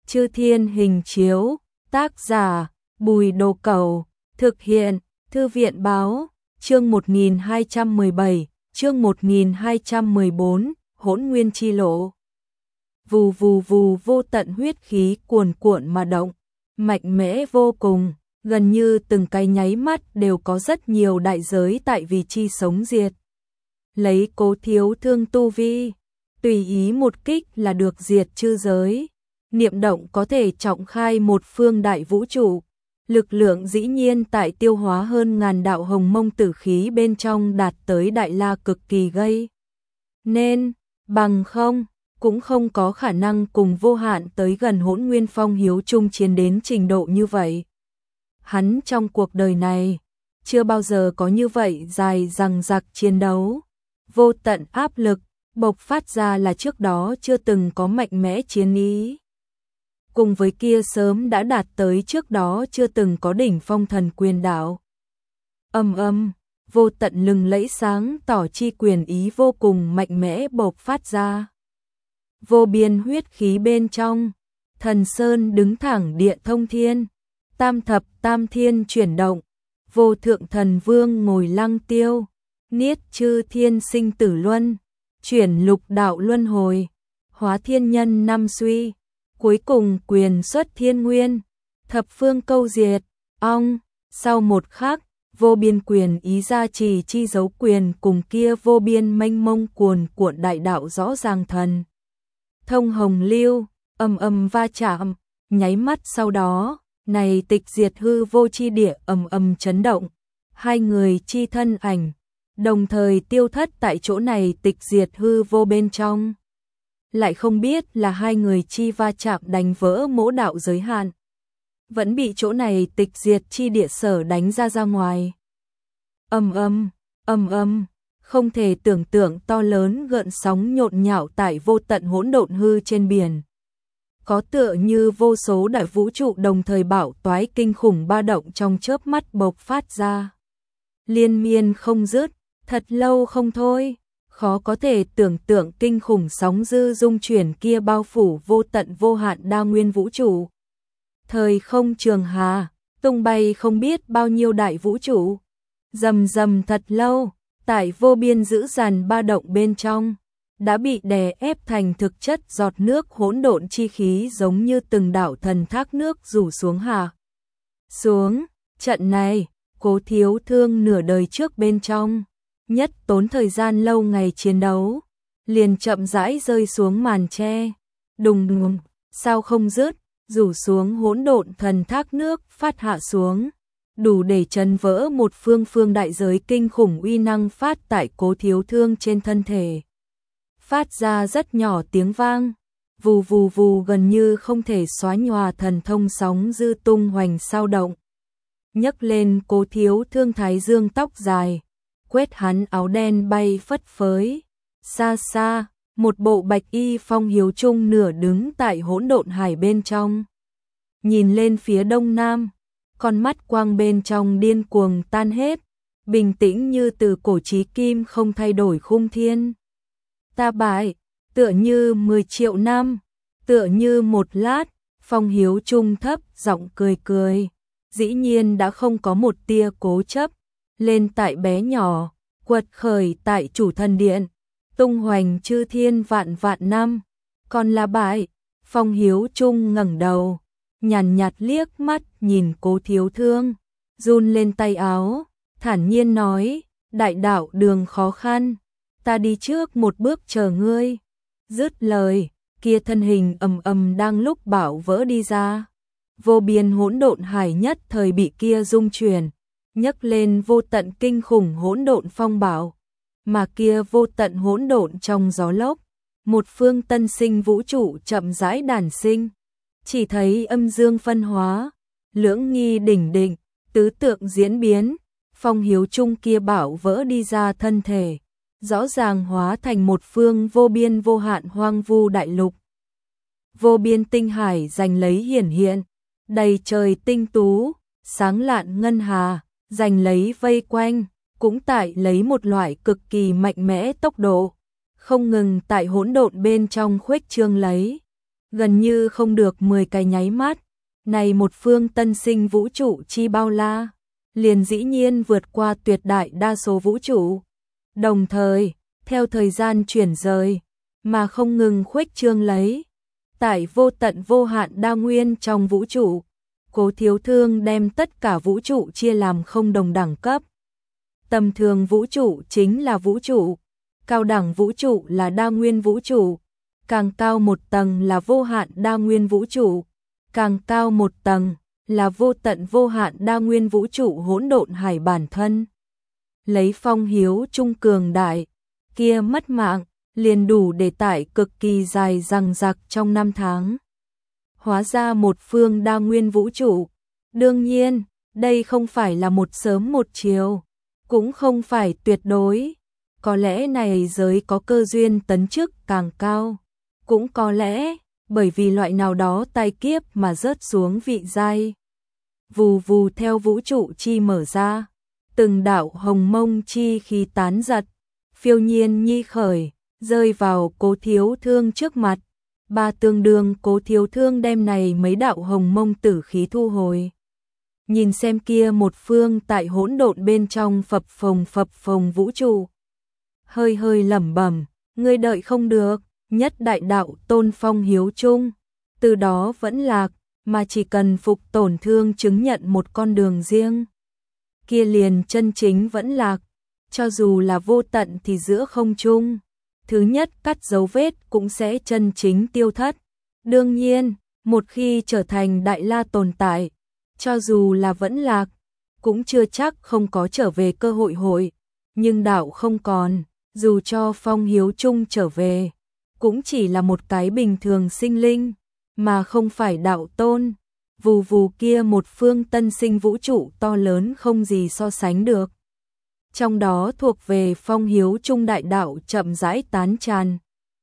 Chư Thiên Hình Chiếu, tác giả Bùi Đồ Cẩu, thực hiện Thư viện Báo, chương 1217, chương 1214, Hỗn Nguyên Chi Lộ. Vù vù vù, vô tận huyết khí cuồn cuộn mà động, mạnh mẽ vô cùng, gần như từng cái nháy mắt đều có rất nhiều đại giới tại vì chi sống diệt. Lấy Cố Thiếu Thương tu vi, tùy ý một kích là được diệt chư giới. Niệm động có thể trọng khai một phương đại vũ trụ, lực lượng dĩ nhiên tại tiêu hóa hơn ngàn đạo hồng mông tử khí bên trong đạt tới đại la cực kỳ gây. Nên, bằng không, cũng không có khả năng cùng vô hạn tới gần Hỗn Nguyên Phong Hiếu chung chiến đến trình độ như vậy. Hắn trong cuộc đời này, chưa bao giờ có như vậy dài dằng dặc chiến đấu, vô tận áp lực, bộc phát ra là trước đó chưa từng có mạnh mẽ chiến ý. Cùng với kia sớm đã đạt tới trước đó chưa từng có đỉnh phong thần quyền đạo. Vô tận lừng lẫy sáng tỏ chi quyền ý vô cùng mạnh mẽ bộc phát ra. Vô biên huyết khí bên trong, thần sơn đứng thẳng địa thông thiên, tam thập tam thiên chuyển động, vô thượng thần vương ngồi lăng tiêu, niết chư thiên sinh tử luân, chuyển lục đạo luân hồi, hóa thiên nhân năm suy. Cuối cùng quyền xuất thiên nguyên, thập phương câu diệt, sau một khắc, vô biên quyền ý gia trì chi dấu quyền cùng kia vô biên mênh mông cuồn cuộn đại đạo rõ ràng thần. Thông hồng lưu, va chạm, nháy mắt sau đó, này tịch diệt hư vô chi địa chấn động, hai người chi thân ảnh, đồng thời tiêu thất tại chỗ này tịch diệt hư vô bên trong. Lại không biết là hai người chi va chạm đánh vỡ mỗ đạo giới hạn, vẫn bị chỗ này tịch diệt chi địa sở đánh ra ngoài. Không thể tưởng tượng to lớn gợn sóng nhộn nhạo tại vô tận hỗn độn hư trên biển. Có tựa như vô số đại vũ trụ đồng thời bão toái kinh khủng ba động trong chớp mắt bộc phát ra. Liên miên không dứt, thật lâu không thôi. Khó có thể tưởng tượng kinh khủng sóng dư dung chuyển kia bao phủ vô tận vô hạn đa nguyên vũ trụ. Thời không trường hà, tung bay không biết bao nhiêu đại vũ trụ. Rầm rầm thật lâu, tại vô biên dữ dằn ba động bên trong, đã bị đè ép thành thực chất giọt nước hỗn độn chi khí giống như từng đảo thần thác nước rủ xuống hạ. Xuống, trận này, Cố Thiếu Thương nửa đời trước bên trong. Nhất tốn thời gian lâu ngày chiến đấu, liền chậm rãi rơi xuống màn tre, đùng đùng, sao không dứt, rủ xuống hỗn độn thần thác nước phát hạ xuống, đủ để chấn vỡ một phương đại giới kinh khủng uy năng phát tại Cố Thiếu Thương trên thân thể. Phát ra rất nhỏ tiếng vang, vù vù vù gần như không thể xóa nhòa thần thông sóng dư tung hoành sao động. Nhấc lên Cố Thiếu Thương thái dương tóc dài. Quét hắn áo đen bay phất phới, xa xa, một bộ bạch y Phong Hiếu Trung nửa đứng tại hỗn độn hải bên trong. Nhìn lên phía đông nam, con mắt quang bên trong điên cuồng tan hết, bình tĩnh như từ cổ chí kim không thay đổi khung thiên. Ta bại, tựa như 10 triệu năm, tựa như một lát, Phong Hiếu Trung thấp giọng cười cười, dĩ nhiên đã không có một tia cố chấp. Lên tại bé nhỏ, quật khởi tại chủ thần điện, tung hoành chư thiên vạn vạn năm, còn là bại. Phong Hiếu Trung ngẩng đầu, nhàn nhạt liếc mắt nhìn Cố Thiếu Thương, run lên tay áo, thản nhiên nói, đại đạo đường khó khăn, ta đi trước một bước chờ ngươi. Dứt lời, kia thân hình đang lúc bảo vỡ đi ra, vô biên hỗn độn hải nhất thời bị kia rung chuyển. Nhấc lên vô tận kinh khủng hỗn độn phong bạo, mà kia vô tận hỗn độn trong gió lốc, một phương tân sinh vũ trụ chậm rãi đản sinh, chỉ thấy âm dương phân hóa, lưỡng nghi đỉnh định, tứ tượng diễn biến, Phong Hiếu Trung kia bảo vỡ đi ra thân thể, rõ ràng hóa thành một phương vô biên vô hạn hoang vu đại lục. Vô biên tinh hải giành lấy hiển hiện, đầy trời tinh tú, sáng lạn ngân hà. Giành lấy vây quanh, cũng tại lấy một loại cực kỳ mạnh mẽ tốc độ, không ngừng tại hỗn độn bên trong khuếch trương lấy. gần như không được 10 cái nháy mắt, này một phương tân sinh vũ trụ chi bao la, liền dĩ nhiên vượt qua tuyệt đại đa số vũ trụ. Đồng thời, theo thời gian chuyển rời, mà không ngừng khuếch trương lấy. Tại vô tận vô hạn đa nguyên trong vũ trụ, Cố Thiếu Thương đem tất cả vũ trụ chia làm không đồng đẳng cấp. Tầm thường vũ trụ chính là vũ trụ, cao đẳng vũ trụ là đa nguyên vũ trụ, càng cao một tầng là vô hạn đa nguyên vũ trụ, càng cao một tầng là vô tận vô hạn đa nguyên vũ trụ hỗn độn hải bản thân. Lấy Phong Hiếu Trung cường đại, kia mất mạng, liền đủ để tải cực kỳ dài dằng dặc trong 5 tháng. Hóa ra một phương đa nguyên vũ trụ. Đương nhiên, đây không phải là một sớm một chiều, cũng không phải tuyệt đối. Có lẽ này giới có cơ duyên tấn chức càng cao, cũng có lẽ bởi vì loại nào đó tai kiếp mà rớt xuống vị giai. Vù vù theo vũ trụ chi mở ra, từng đạo hồng mông chi khí tán giật, phiêu nhiên nhi khởi, rơi vào Cố Thiếu Thương trước mặt. Ba tương đương Cố Thiếu Thương đem này mấy đạo hồng mông tử khí thu hồi. Nhìn xem kia một phương tại hỗn độn bên trong phập phồng vũ trụ. Hơi hơi lẩm bẩm, ngươi đợi không được, nhất đại đạo tôn Phong Hiếu Trung. Từ đó vẫn lạc, mà chỉ cần phục tổn thương chứng nhận một con đường riêng. Kia liền chân chính vẫn lạc, cho dù là vô tận thì giữa không trung. Thứ nhất cắt dấu vết cũng sẽ chân chính tiêu thất. Đương nhiên, một khi trở thành đại la tồn tại, cho dù là vẫn lạc, cũng chưa chắc không có trở về cơ hội. Nhưng đạo không còn, dù cho Phong Hiếu Trung trở về, cũng chỉ là một cái bình thường sinh linh, mà không phải đạo tôn. Vù vù kia một phương tân sinh vũ trụ to lớn không gì so sánh được. Trong đó thuộc về Phong Hiếu Trung đại đạo chậm rãi tán tràn.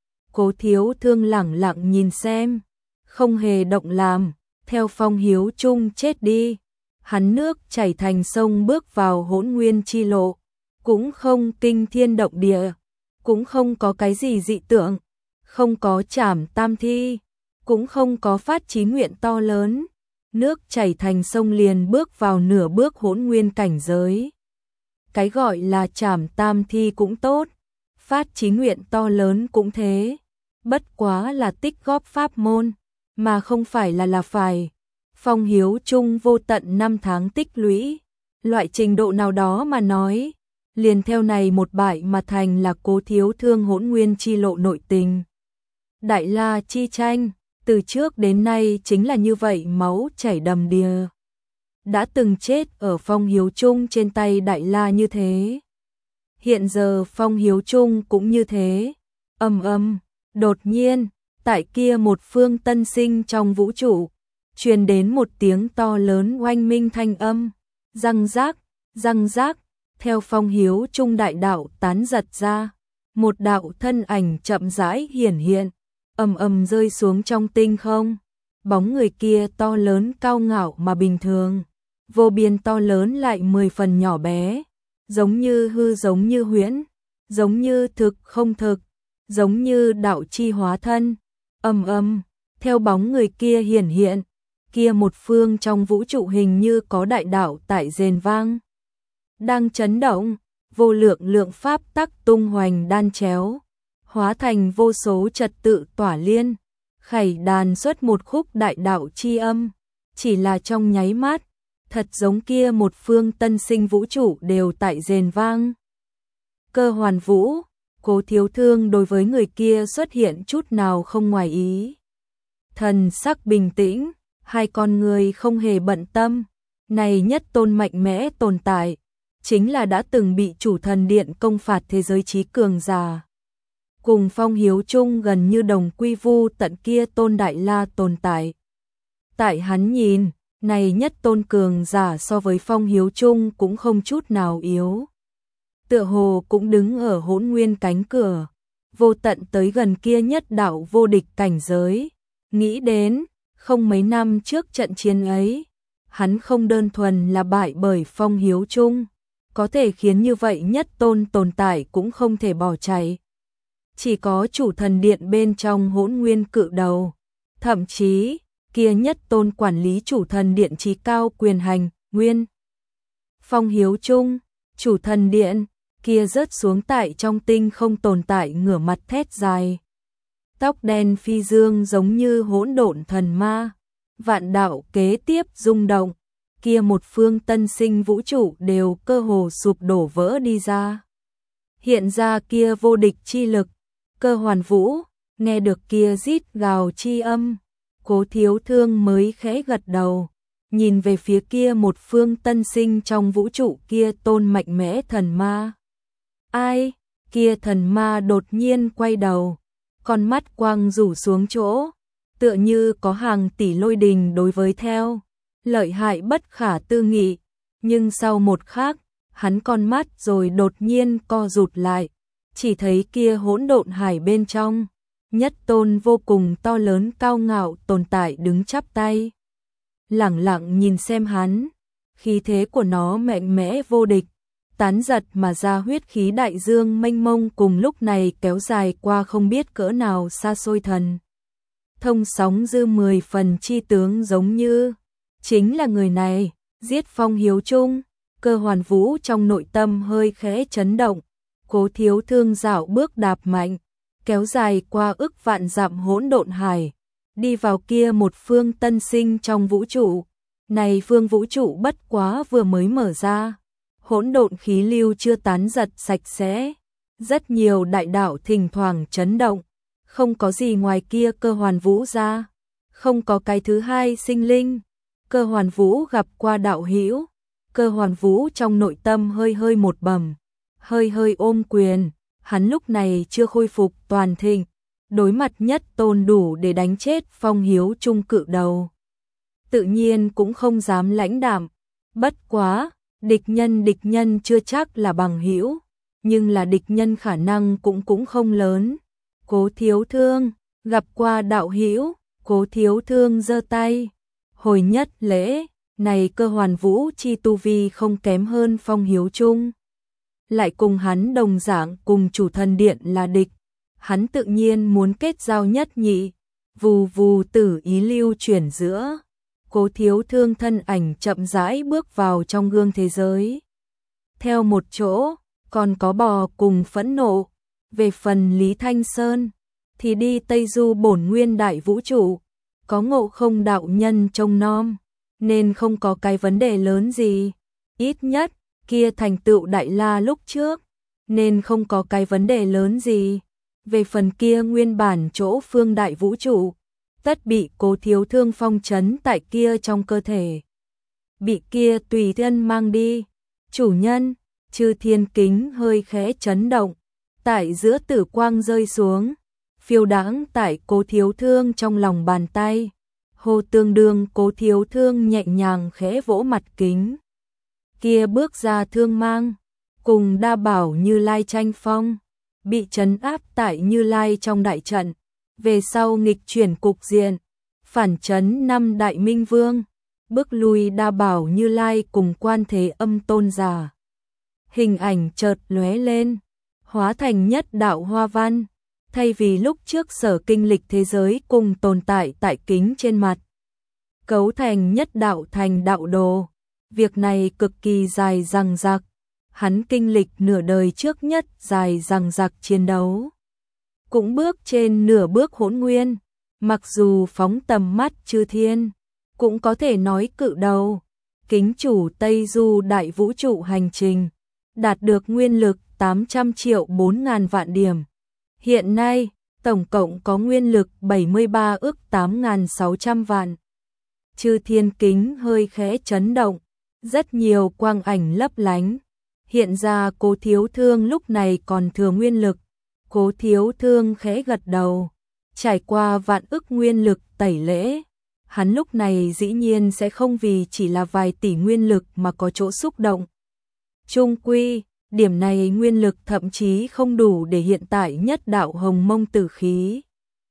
Cố Thiếu Thương lẳng lặng nhìn xem, không hề động làm, theo Phong Hiếu Trung chết đi. Hắn nước chảy thành sông bước vào hỗn nguyên chi lộ, cũng không kinh thiên động địa, cũng không có cái gì dị tượng, không có trảm tam thi, cũng không có phát chí nguyện to lớn. Nước chảy thành sông liền bước vào nửa bước hỗn nguyên cảnh giới. Cái gọi là trảm tam thi cũng tốt, phát chí nguyện to lớn cũng thế, bất quá là tích góp pháp môn, mà không phải là phải. Phong Hiếu Trung vô tận 5 tháng tích lũy, loại trình độ nào đó mà nói, liền theo này một bại mà thành là Cố Thiếu Thương hỗn nguyên chi lộ nội tình. Đại la chi tranh, từ trước đến nay chính là như vậy, máu chảy đầm đìa. Đã từng chết ở Phong Hiếu Trung trên tay đại la như thế. Hiện giờ Phong Hiếu Trung cũng như thế. Đột nhiên, tại kia một phương tân sinh trong vũ trụ, truyền đến một tiếng to lớn oanh minh thanh âm, răng rác, theo Phong Hiếu Trung đại đạo tán giật ra, một đạo thân ảnh chậm rãi hiển hiện, rơi xuống trong tinh không. Bóng người kia to lớn cao ngạo mà bình thường, vô biên to lớn lại 10 phần nhỏ bé, giống như hư giống như huyễn, giống như thực không thực, giống như đạo chi hóa thân. Theo bóng người kia hiển hiện, kia một phương trong vũ trụ hình như có đại đạo tại rền vang, đang chấn động, vô lượng lượng pháp tắc tung hoành đan chéo, hóa thành vô số trật tự tỏa liên, khải đàn xuất một khúc đại đạo chi âm, chỉ là trong nháy mắt, thật giống kia một phương tân sinh vũ trụ đều tại rền vang. Cơ hoàn vũ, Cố Thiếu Thương đối với người kia xuất hiện chút nào không ngoài ý. Thần sắc bình tĩnh, hai con người không hề bận tâm, này nhất tôn mạnh mẽ tồn tại, chính là đã từng bị chủ thần điện công phạt thế giới trí cường giả. Cùng Phong Hiếu Trung gần như đồng quy vu tận kia tôn đại la tồn tại. Tại hắn nhìn, này nhất tôn cường giả so với Phong Hiếu Trung cũng không chút nào yếu. Tựa hồ cũng đứng ở hỗn nguyên cánh cửa, vô tận tới gần kia nhất đạo vô địch cảnh giới. Nghĩ đến, không mấy năm trước trận chiến ấy, hắn không đơn thuần là bại bởi Phong Hiếu Trung, có thể khiến như vậy nhất tôn tồn tại cũng không thể bỏ chạy. Chỉ có chủ thần điện bên trong hỗn nguyên cự đầu, Thậm chí, kia nhất tôn quản lý chủ thần điện trí cao quyền hành, Nguyên Phong Hiếu Trung, chủ thần điện, kia rớt xuống tại trong tinh không tồn tại ngửa mặt thét dài. Tóc đen phi dương giống như hỗn độn thần ma, vạn đạo kế tiếp rung động, kia một phương tân sinh vũ trụ đều cơ hồ sụp đổ vỡ đi ra. Hiện ra kia vô địch chi lực, Cơ Hoàn Vũ, nghe được kia rít gào chi âm, Cố Thiếu Thương mới khẽ gật đầu, nhìn về phía kia một phương tân sinh trong vũ trụ kia tôn mạnh mẽ thần ma. Ai? Kia thần ma đột nhiên quay đầu, con mắt quang rủ xuống chỗ, tựa như có hàng tỷ lôi đình đối với theo, lợi hại bất khả tư nghị, nhưng sau một khắc, hắn con mắt rồi đột nhiên co rụt lại, chỉ thấy kia hỗn độn hải bên trong, nhất tôn vô cùng to lớn cao ngạo tồn tại đứng chắp tay, lẳng lặng nhìn xem hắn, khí thế của nó mạnh mẽ vô địch, tán giật mà ra huyết khí đại dương mênh mông cùng lúc này kéo dài qua không biết cỡ nào xa xôi thần. Thông sóng dư 10 phần chi tướng giống như, chính là người này, giết Phong Hiếu Trung, Cơ Hoàn Vũ trong nội tâm hơi khẽ chấn động, Cố Thiếu Thương dạo bước đạp mạnh, kéo dài qua ức vạn dặm hỗn độn hải, đi vào kia một phương tân sinh trong vũ trụ, này phương vũ trụ bất quá vừa mới mở ra. Hỗn độn khí lưu chưa tán giật sạch sẽ, rất nhiều đại đạo thỉnh thoảng chấn động, không có gì ngoài kia Cơ Hoàn Vũ ra, không có cái thứ hai sinh linh. Cơ Hoàn Vũ gặp qua đạo hữu, Cơ Hoàn Vũ trong nội tâm hơi hơi một bầm, hơi hơi ôm quyền, hắn lúc này chưa khôi phục toàn thịnh, đối mặt nhất tôn đủ để đánh chết Phong Hiếu Trung cự đầu. Tự nhiên cũng không dám lãnh đạm, bất quá địch nhân chưa chắc là bằng hữu, nhưng là địch nhân khả năng cũng không lớn. Cố Thiếu Thương, gặp qua đạo hữu, Cố Thiếu Thương giơ tay, hồi nhất lễ, này Cơ Hoàn Vũ chi tu vi không kém hơn Phong Hiếu Trung. Lại cùng hắn đồng dạng cùng chủ thần điện là địch, hắn tự nhiên muốn kết giao nhất nhị, vù vù tử ý lưu chuyển giữa. Cố Thiếu Thương thân ảnh chậm rãi bước vào trong gương thế giới. Theo một chỗ, còn có bò cùng phẫn nộ. Về phần Lý Thanh Sơn, thì đi Tây Du bổn nguyên đại vũ trụ. Có Ngộ Không đạo nhân trông nom, nên không có cái vấn đề lớn gì. Ít nhất, kia thành tựu Đại La lúc trước, nên không có cái vấn đề lớn gì. Về phần kia nguyên bản chỗ phương đại vũ trụ, tất bị Cố Thiếu Thương phong trấn tại kia trong cơ thể. Bị kia tùy thân mang đi. Chủ nhân, Chư Thiên Kính hơi khẽ chấn động, tại giữa tử quang rơi xuống, phiêu đãng tại Cố Thiếu Thương trong lòng bàn tay. Hồ tương đương Cố Thiếu Thương nhẹ nhàng khẽ vỗ mặt kính. Kia bước ra thương mang, cùng đa bảo Như Lai tranh phong, bị trấn áp tại Như Lai trong đại trận. Về sau nghịch chuyển cục diện, phản trấn 5 đại minh vương, bước lui đa bảo Như Lai cùng Quan Thế Âm tôn giả. Hình ảnh chợt lóe lên, hóa thành nhất đạo hoa văn, thay vì lúc trước sở kinh lịch thế giới cùng tồn tại tại kính trên mặt. Cấu thành nhất đạo thành đạo đồ, việc này cực kỳ dài dằng dặc, hắn kinh lịch nửa đời trước nhất dài dằng dặc chiến đấu. Cũng bước trên nửa bước hỗn nguyên, mặc dù phóng tầm mắt chư thiên, cũng có thể nói cự đầu. Kính chủ Tây Du đại vũ trụ hành trình, đạt được nguyên lực 800 triệu 4.000 vạn điểm. Hiện nay, tổng cộng có nguyên lực 73 ức 8.600 vạn. Chư Thiên Kính hơi khẽ chấn động, rất nhiều quang ảnh lấp lánh. Hiện ra Cố Thiếu Thương lúc này còn thừa nguyên lực. Cố Thiếu Thương khẽ gật đầu, trải qua vạn ức nguyên lực tẩy lễ, hắn lúc này dĩ nhiên sẽ không vì chỉ là vài tỷ nguyên lực mà có chỗ xúc động. Chung quy, điểm này nguyên lực thậm chí không đủ để hiện tại nhất đạo hồng mông tử khí.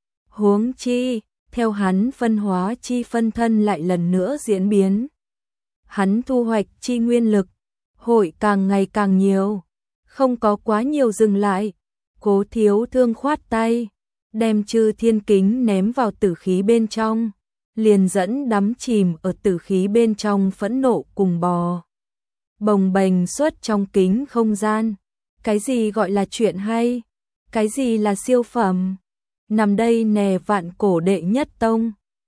Huống chi, theo hắn phân hóa chi phân thân lại lần nữa diễn biến. Hắn thu hoạch chi nguyên lực, hội càng ngày càng nhiều, không có quá nhiều dừng lại. Cố Thiếu Thương khoát tay, đem chư thiên kính ném vào tử khí bên trong, liền dẫn đắm chìm ở tử khí bên trong phẫn nộ cùng bò bồng bềnh suốt trong kính không gian. Cái gì gọi là chuyện hay? Cái gì là siêu phẩm? Nằm đây nè vạn cổ đệ nhất tông.